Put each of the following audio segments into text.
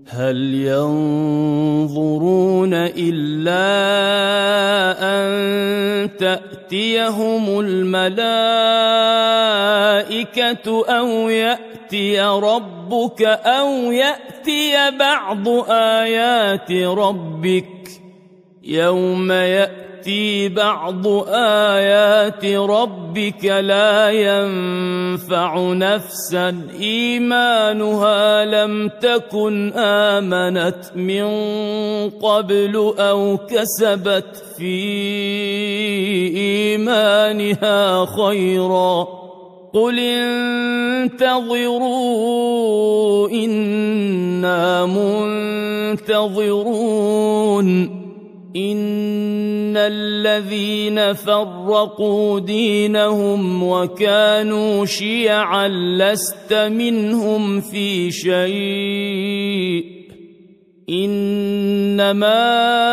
هل ينظرون إلا أن تأتيهم الملائكة أو يأتي ربك أو يأتي بعض آيات ربك يوم يأتي بعض آيات ربك لا ينفع نفسا إيمانها لم تكن آمنت من قبل أو كسبت في إيمانها خيرا قل انتظروا إنا منتظرون إن الذين فرقوا دينهم وكانوا شيعا لست منهم في شيء إنما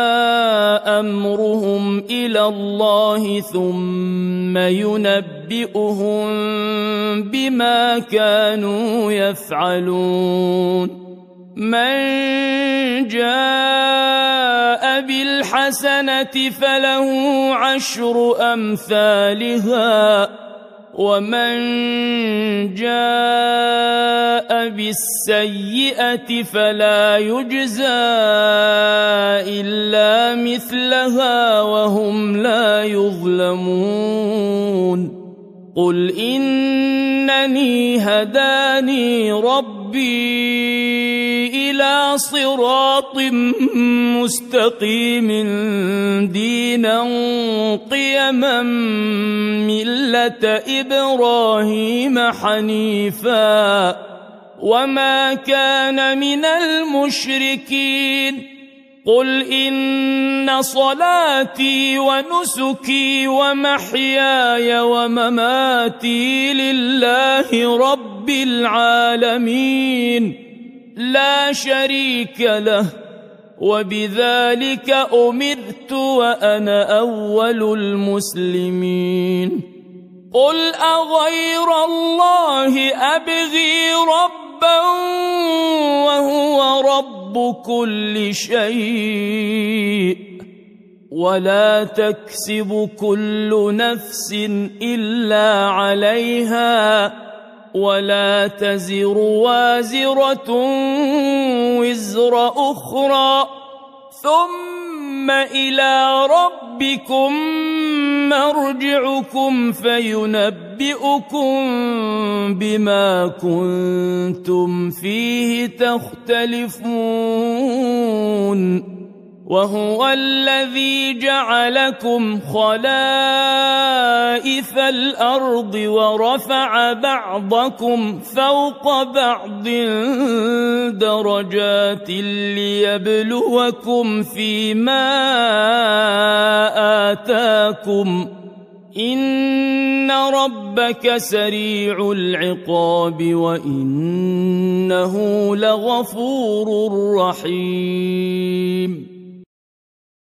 أمرهم إلى الله ثم ينبئهم بما كانوا يفعلون من جاء بالحسنة فله 10 أمثالها ومن جاء بالسيئة فلا يجزى إلا مثلها وهم لا يظلمون قل إنني هداني ربي إلى صراط مستقيم دينا قيما ملة إبراهيم حنيفا وما كان من المشركين قل إن صلاتي ونسكي ومحياي ومماتي لله رب العالمين لا شريك له وبذلك أمرت وأنا أول المسلمين قل أغير الله أبغي ربا وهو رب كل شيء ولا تكسب كل نفس إلا عليها ولا تزر وازرة وزر أخرى ثم إلى ربكم مرجعكم فينبئكم بما كنتم فيه تختلفون وهو الذي جعلكم خلائف الأرض ورفع بعضكم فوق بعض درجات ليبلوكم فيما آتاكم إن ربك سريع العقاب وإنه لغفور رحيم